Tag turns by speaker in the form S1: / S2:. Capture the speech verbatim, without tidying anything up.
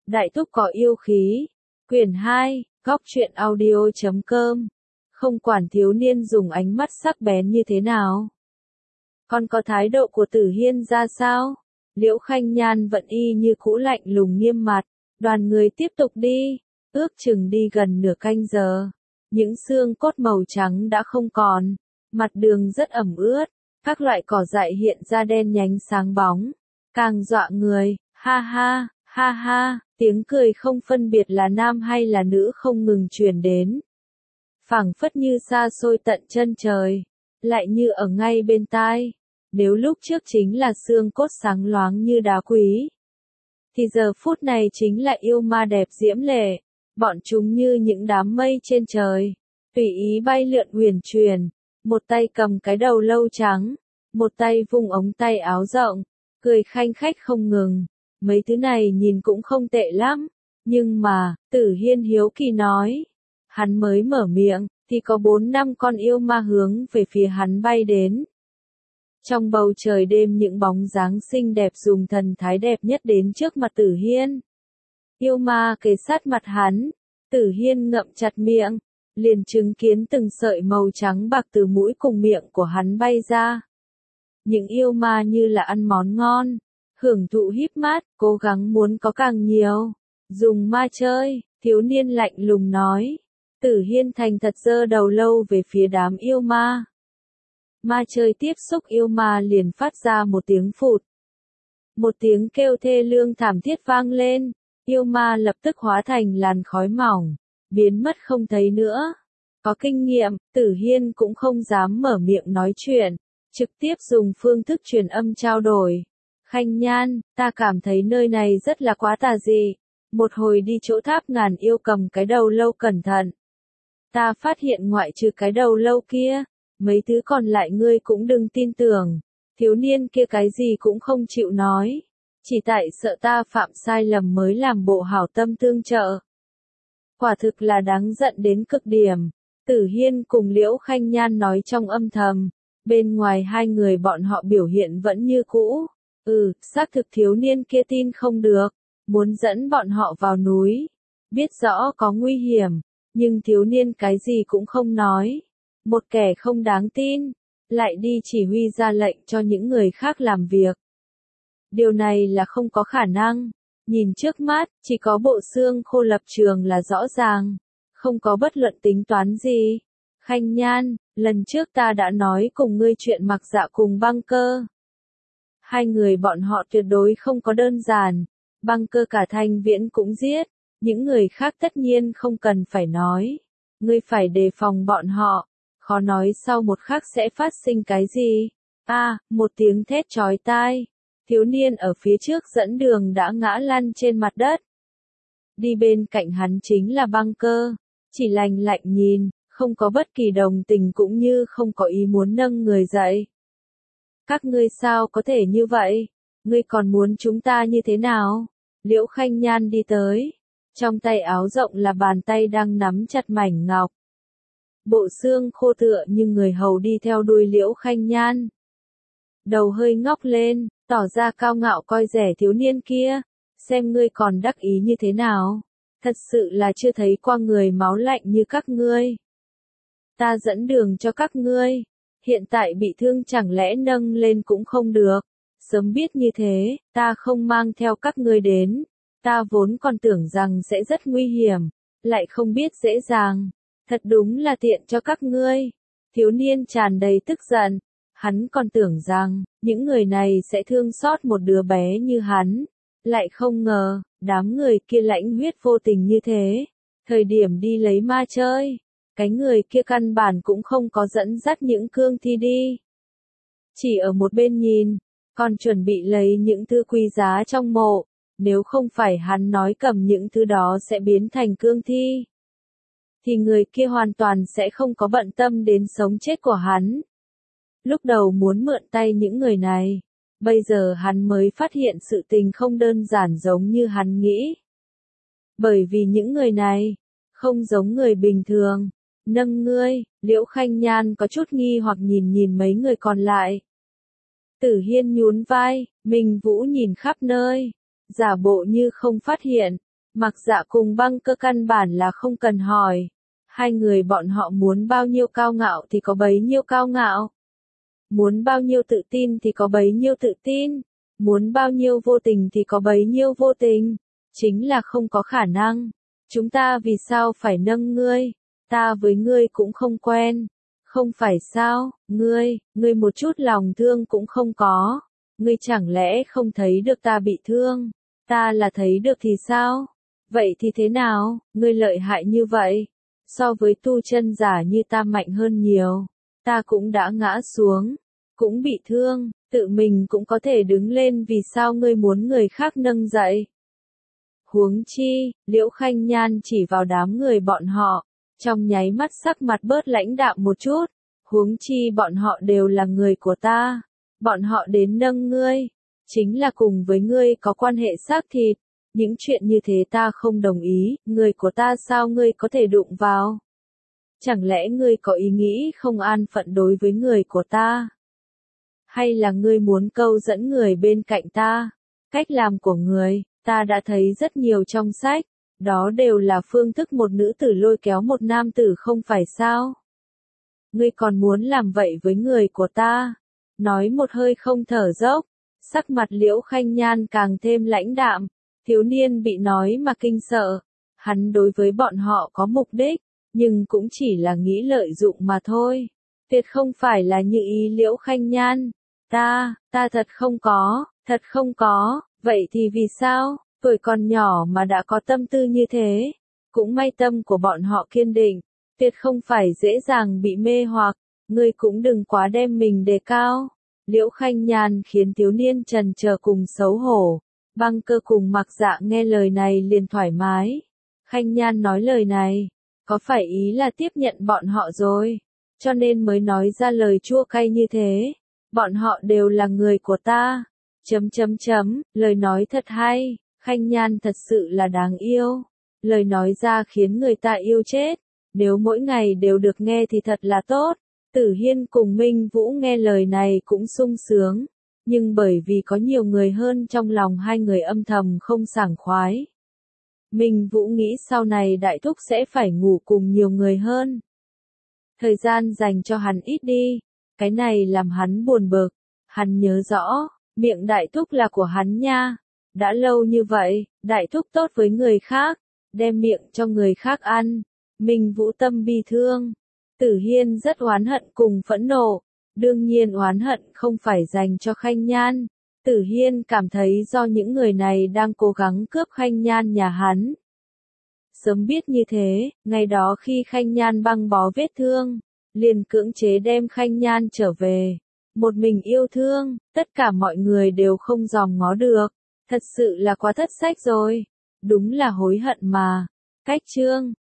S1: Đại thúc có yêu khí. Quyển hai, góc truyện audio chấm com. Không quản thiếu niên dùng ánh mắt sắc bén như thế nào. Còn có thái độ của Tử Hiên ra sao? Liễu Khanh Nhan vẫn y như cũ lạnh lùng nghiêm mặt. Đoàn người tiếp tục đi. Ước chừng đi gần nửa canh giờ. Những xương cốt màu trắng đã không còn. Mặt đường rất ẩm ướt. Các loại cỏ dại hiện ra đen nhánh sáng bóng. Càng dọa người. Ha ha, ha ha. Tiếng cười không phân biệt là nam hay là nữ không ngừng truyền đến. Phảng phất như xa xôi tận chân trời. Lại như ở ngay bên tai. Nếu lúc trước chính là xương cốt sáng loáng như đá quý. Thì giờ phút này chính là yêu ma đẹp diễm lệ. Bọn chúng như những đám mây trên trời. Tùy ý bay lượn huyền truyền. Một tay cầm cái đầu lâu trắng. Một tay vung ống tay áo rộng. Cười khanh khách không ngừng. Mấy thứ này nhìn cũng không tệ lắm. Nhưng mà, Tử Hiên hiếu kỳ nói. Hắn mới mở miệng, thì có bốn năm con yêu ma hướng về phía hắn bay đến. Trong bầu trời đêm những bóng dáng xinh đẹp dùng thần thái đẹp nhất đến trước mặt Tử Hiên. Yêu ma kề sát mặt hắn. Tử Hiên ngậm chặt miệng. Liền chứng kiến từng sợi màu trắng bạc từ mũi cùng miệng của hắn bay ra. Những yêu ma như là ăn món ngon. Hưởng thụ híp mắt, cố gắng muốn có càng nhiều. Dùng ma chơi, thiếu niên lạnh lùng nói. Tử Hiên thành thật giơ đầu lâu về phía đám yêu ma. Ma chơi tiếp xúc yêu ma liền phát ra một tiếng phụt. Một tiếng kêu thê lương thảm thiết vang lên. Yêu ma lập tức hóa thành làn khói mỏng. Biến mất không thấy nữa. Có kinh nghiệm, Tử Hiên cũng không dám mở miệng nói chuyện. Trực tiếp dùng phương thức truyền âm trao đổi. Khanh Nhan, ta cảm thấy nơi này rất là quá tà dị. Một hồi đi chỗ tháp ngàn yêu cầm cái đầu lâu cẩn thận. Ta phát hiện ngoại trừ cái đầu lâu kia, mấy thứ còn lại ngươi cũng đừng tin tưởng. Thiếu niên kia cái gì cũng không chịu nói. Chỉ tại sợ ta phạm sai lầm mới làm bộ hảo tâm tương trợ. Quả thực là đáng giận đến cực điểm. Tử Hiên cùng Liễu Khanh Nhan nói trong âm thầm. Bên ngoài hai người bọn họ biểu hiện vẫn như cũ. Ừ, xác thực thiếu niên kia tin không được. Muốn dẫn bọn họ vào núi. Biết rõ có nguy hiểm. Nhưng thiếu niên cái gì cũng không nói. Một kẻ không đáng tin. Lại đi chỉ huy ra lệnh cho những người khác làm việc. Điều này là không có khả năng. Nhìn trước mắt, chỉ có bộ xương khô lập trường là rõ ràng. Không có bất luận tính toán gì. Khanh Nhan, lần trước ta đã nói cùng ngươi chuyện Mặc Dạ cùng Băng Cơ. Hai người bọn họ tuyệt đối không có đơn giản. Băng Cơ cả Thanh Viễn cũng giết. Những người khác tất nhiên không cần phải nói. Ngươi phải đề phòng bọn họ. Khó nói sau một khắc sẽ phát sinh cái gì. A, à, một tiếng thét chói tai. Thiếu niên ở phía trước dẫn đường đã ngã lăn trên mặt đất. Đi bên cạnh hắn chính là Băng Cơ. Chỉ lạnh lạnh nhìn, không có bất kỳ đồng tình cũng như không có ý muốn nâng người dậy. Các ngươi sao có thể như vậy? Ngươi còn muốn chúng ta như thế nào? Liễu Khanh Nhan đi tới. Trong tay áo rộng là bàn tay đang nắm chặt mảnh ngọc. Bộ xương khô tựa như người hầu đi theo đuôi Liễu Khanh Nhan. Đầu hơi ngóc lên, tỏ ra cao ngạo coi rẻ thiếu niên kia. Xem ngươi còn đắc ý như thế nào? Thật sự là chưa thấy qua người máu lạnh như các ngươi. Ta dẫn đường cho các ngươi. Hiện tại bị thương chẳng lẽ nâng lên cũng không được. Sớm biết như thế, ta không mang theo các ngươi đến. Ta vốn còn tưởng rằng sẽ rất nguy hiểm. Lại không biết dễ dàng. Thật đúng là tiện cho các ngươi. Thiếu niên tràn đầy tức giận. Hắn còn tưởng rằng, những người này sẽ thương xót một đứa bé như hắn. Lại không ngờ, đám người kia lãnh huyết vô tình như thế. Thời điểm đi lấy ma chơi. Cái người kia căn bản cũng không có dẫn dắt những cương thi đi. Chỉ ở một bên nhìn, còn chuẩn bị lấy những thứ quý giá trong mộ. Nếu không phải hắn nói cầm những thứ đó sẽ biến thành cương thi. Thì người kia hoàn toàn sẽ không có bận tâm đến sống chết của hắn. Lúc đầu muốn mượn tay những người này. Bây giờ hắn mới phát hiện sự tình không đơn giản giống như hắn nghĩ. Bởi vì những người này, không giống người bình thường. Nâng ngươi, Liễu Khanh Nhan có chút nghi hoặc nhìn nhìn mấy người còn lại. Tử Hiên nhún vai, Minh Vũ nhìn khắp nơi. Giả bộ như không phát hiện. Mặc Dạ cùng Băng Cơ căn bản là không cần hỏi. Hai người bọn họ muốn bao nhiêu cao ngạo thì có bấy nhiêu cao ngạo. Muốn bao nhiêu tự tin thì có bấy nhiêu tự tin. Muốn bao nhiêu vô tình thì có bấy nhiêu vô tình. Chính là không có khả năng. Chúng ta vì sao phải nâng ngươi? Ta với ngươi cũng không quen. Không phải sao, ngươi, ngươi một chút lòng thương cũng không có. Ngươi chẳng lẽ không thấy được ta bị thương? Ta là thấy được thì sao? Vậy thì thế nào, ngươi lợi hại như vậy? So với tu chân giả như ta mạnh hơn nhiều. Ta cũng đã ngã xuống, cũng bị thương, tự mình cũng có thể đứng lên, vì sao ngươi muốn người khác nâng dậy? Huống chi, Liễu Khanh Nhan chỉ vào đám người bọn họ, trong nháy mắt sắc mặt bớt lãnh đạm một chút. Huống chi bọn họ đều là người của ta. Bọn họ đến nâng ngươi, chính là cùng với ngươi có quan hệ xác thịt. Những chuyện như thế ta không đồng ý, người của ta sao ngươi có thể đụng vào? Chẳng lẽ ngươi có ý nghĩ không an phận đối với người của ta? Hay là ngươi muốn câu dẫn người bên cạnh ta? Cách làm của người, ta đã thấy rất nhiều trong sách, đó đều là phương thức một nữ tử lôi kéo một nam tử, không phải sao? Ngươi còn muốn làm vậy với người của ta? Nói một hơi không thở dốc, sắc mặt Liễu Khanh Nhan càng thêm lãnh đạm. Thiếu niên bị nói mà kinh sợ, hắn đối với bọn họ có mục đích, nhưng cũng chỉ là nghĩ lợi dụng mà thôi. Tuyệt không phải là như ý Liễu Khanh Nhan. Ta, ta thật không có, thật không có, vậy thì vì sao, tuổi còn nhỏ mà đã có tâm tư như thế? Cũng may tâm của bọn họ kiên định, tuyệt không phải dễ dàng bị mê hoặc, ngươi cũng đừng quá đem mình đề cao. Liễu Khanh Nhan khiến thiếu niên trần chờ cùng xấu hổ. Băng Cơ cùng Mặc Dạ nghe lời này liền thoải mái. Khanh Nhan nói lời này, có phải ý là tiếp nhận bọn họ rồi, cho nên mới nói ra lời chua cay như thế. Bọn họ đều là người của ta. Chấm chấm chấm, lời nói thật hay, Khanh Nhan thật sự là đáng yêu. Lời nói ra khiến người ta yêu chết. Nếu mỗi ngày đều được nghe thì thật là tốt. Tử Hiên cùng Minh Vũ nghe lời này cũng sung sướng. Nhưng bởi vì có nhiều người hơn, trong lòng hai người âm thầm không sảng khoái. Minh Vũ nghĩ sau này Đại Thúc sẽ phải ngủ cùng nhiều người hơn. Thời gian dành cho hắn ít đi. Cái này làm hắn buồn bực. Hắn nhớ rõ, miệng Đại Thúc là của hắn nha. Đã lâu như vậy, Đại Thúc tốt với người khác, đem miệng cho người khác ăn. Minh Vũ tâm bi thương. Tử Hiên rất oán hận cùng phẫn nộ. Đương nhiên oán hận không phải dành cho Khanh Nhan. Tử Hiên cảm thấy do những người này đang cố gắng cướp Khanh Nhan nhà hắn. Sớm biết như thế, ngày đó khi Khanh Nhan băng bó vết thương, liền cưỡng chế đem Khanh Nhan trở về. Một mình yêu thương, tất cả mọi người đều không dòm ngó được. Thật sự là quá thất sách rồi. Đúng là hối hận mà. Cách chương